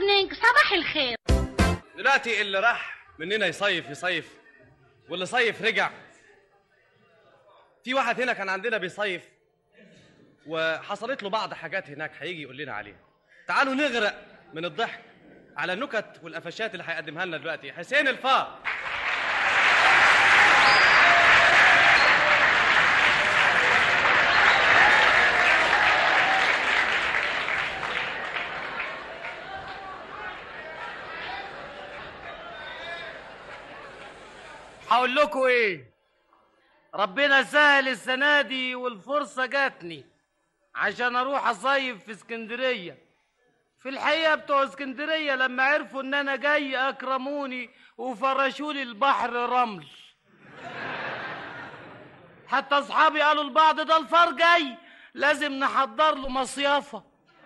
مورنينج، صباح الخير. دلوقتي اللي راح مننا يصيف واللي صيف رجع. في واحد هنا كان عندنا بيصيف وحصلت له بعض حاجات هناك، هيجي يقول لنا عليها. تعالوا نغرق من الضحك على النكت والقفشات اللي هيقدمها لنا دلوقتي حسين الفار. هقول لكم ايه، ربنا سهل السنه دي والفرصه جاتني عشان اروح اصيف في اسكندريه. في الحقيقه بتوع اسكندريه لما عرفوا ان انا جاي اكرموني وفرشولي البحر رمل. حتى اصحابي قالوا لبعض ده الفار جاي لازم نحضر له مصيافه.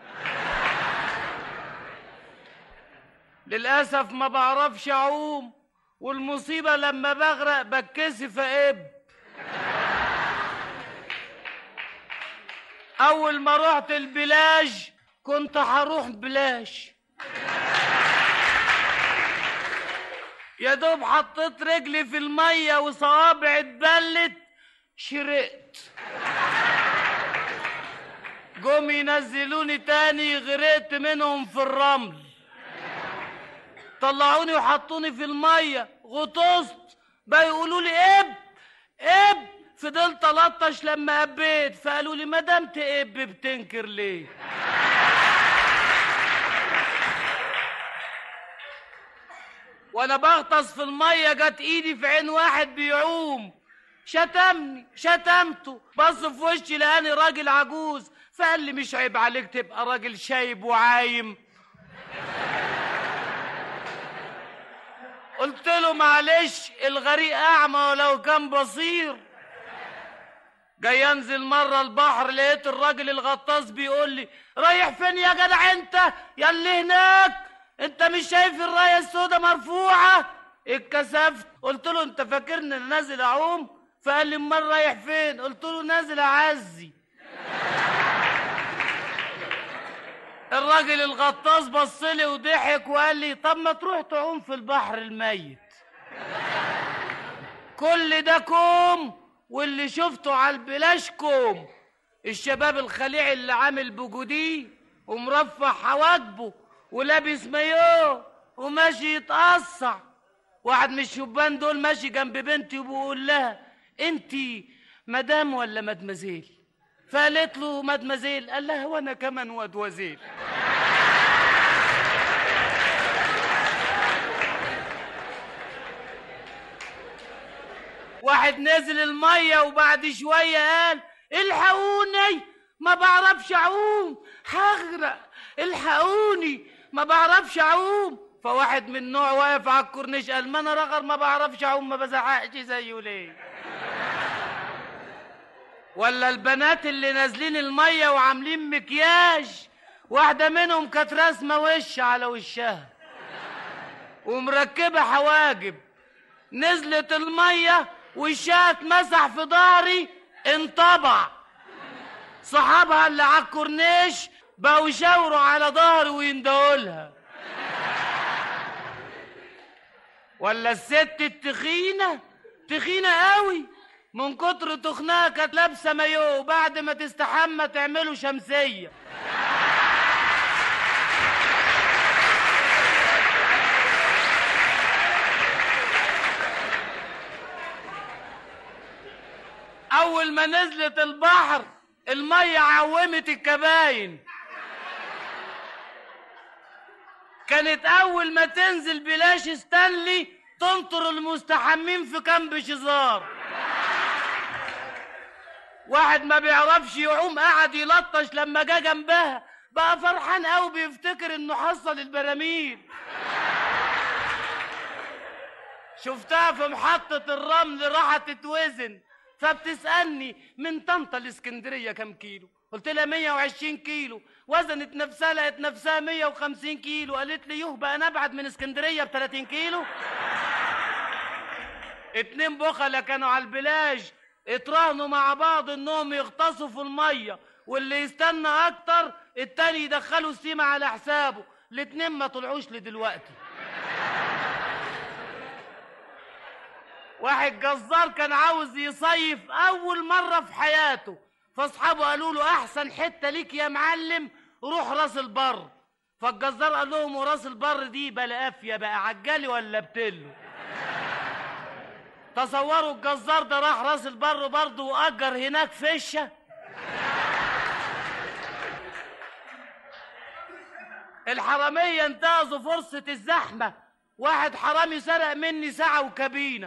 للاسف ما بعرفش اعوم، والمصيبة لما بغرق بتكسف أقب. أول ما رحت البلاج كنت هروح بلاش، يا دوب حطيت رجلي في المية وصوابعي اتبلت شرقت. جم ينزلوني تاني غرقت منهم في الرمل. طلعوني وحطوني في الميه غطست، بقى يقولوا لي اب. فضلت الطش لما قبيت، فقالوا لي ما دام تقب بتنكر ليه؟ وانا بغطس في الميه جت ايدي في عين واحد بيعوم، شتمته، بص في وشي لقاني راجل عجوز، فقال لي مش عيب عليك تبقى راجل شايب وعايم؟ قلت له معلش الغريق اعمى ولو كان بصير. جاي انزل مره البحر لقيت الراجل الغطاس بيقول لي رايح فين يا جدع انت يا اللي هناك؟ انت مش شايف الرايه السوداء مرفوعه؟ اتكسفت، قلت له انت فاكرني نازل اعوم؟ فقال لي امال رايح فين؟ قلت له نازل اعزي. الراجل الغطاس بصلي وضحك وقال لي طب ما تروح تعوم في البحر الميت. كل ده كوم، واللي شفته على البلاش كوم. الشباب الخليع اللي عامل بجوديه ومرفع حواجبه ولابس مايوه وماشي يتقصع. واحد من الشبان دول ماشي جنب بنتي وبيقول لها انتي مدام ولا مدمزيل؟ فقالت له مدمزيل. قال لها وانا كمان ودوزيل. واحد نزل الميه وبعد شويه قال الحقوني ما بعرفش اعوم هغرق، الحقوني ما بعرفش اعوم. فواحد من نوع واقف على الكورنيش قال ما انا رغر ما بعرفش اعوم ما بزعقش زيه ليه؟ ولا البنات اللي نازلين الميه وعاملين مكياج، واحده منهم كانت راسمه وش على وشها ومركبه حواجب، نزلت الميه وشها اتمسح في ظهري انطبع. صحابها اللي على الكورنيش بقوا يشاوروا على ظهري ويندهولها. ولا الست التخينه قوي من كتر تخنها كانت لابسه مايوه وبعد ما تستحمى تعمله شمسيه. اول ما نزلت البحر الميه عومت الكباين. كانت اول ما تنزل بلاش ستانلي تنطر المستحمين في كامب شزار. واحد ما بيعرفش يعوم قعد يلطش لما جه جنبها، بقى فرحان قوي بيفتكر انه حصل البراميل. شفتها في محطة الرمل راحت تتوزن، فبتسألني من طنطا لاسكندرية كم كيلو؟ قلت لها 120 كيلو. وزنت نفسها لقت نفسها 150 كيلو. قالت لي يوه بقى انا ابعد من اسكندرية ب30 كيلو. 2 بخلة كانوا على البلاج اتراهنوا مع بعض انهم يغطسوا في المية، واللي يستنى اكتر التاني يدخلوا السيمة على حسابه. الاتنين ما طلعوش لدلوقتي. واحد جزار كان عاوز يصيف اول مرة في حياته، فاصحابه قالوا له احسن حتة ليك يا معلم روح راس البر. فالجزار قال لهم وراس البر دي بلا قافية بقى عجالي ولا بتلو. تصوروا الجزار ده راح راس البر برضه واجر هناك فشه. الحرامية انتهزوا فرصة الزحمة، واحد حرامي سرق مني ساعة وكابينة،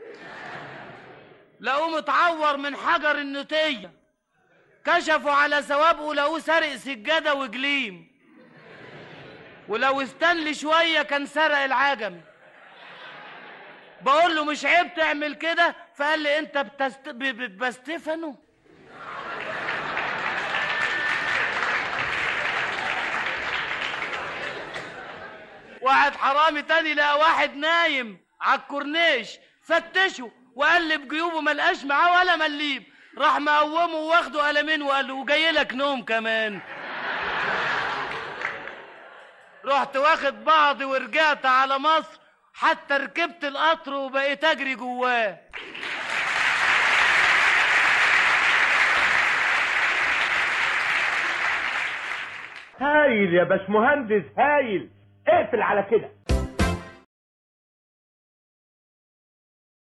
لقوه متعور من حجر النوتية، كشفوا على سوابقه لقوه سرق سجادة وجليم، ولو استنى شوية كان سرق العجم. بقول له مش عيب تعمل كده؟ فقال لي انت بستفنه. واحد حرامي تاني لقى واحد نايم على الكورنيش، فتشه وقلب جيوبه ملقاش معاه ولا مليم، راح مقومه واخده قلمين وقال له وجاي لك نوم كمان. رحت واخد بعضي ورجعت على مصر، حتى ركبت القطر وبقيت اجري جواه. هايل يا باشمهندس هايل، اقفل على كده.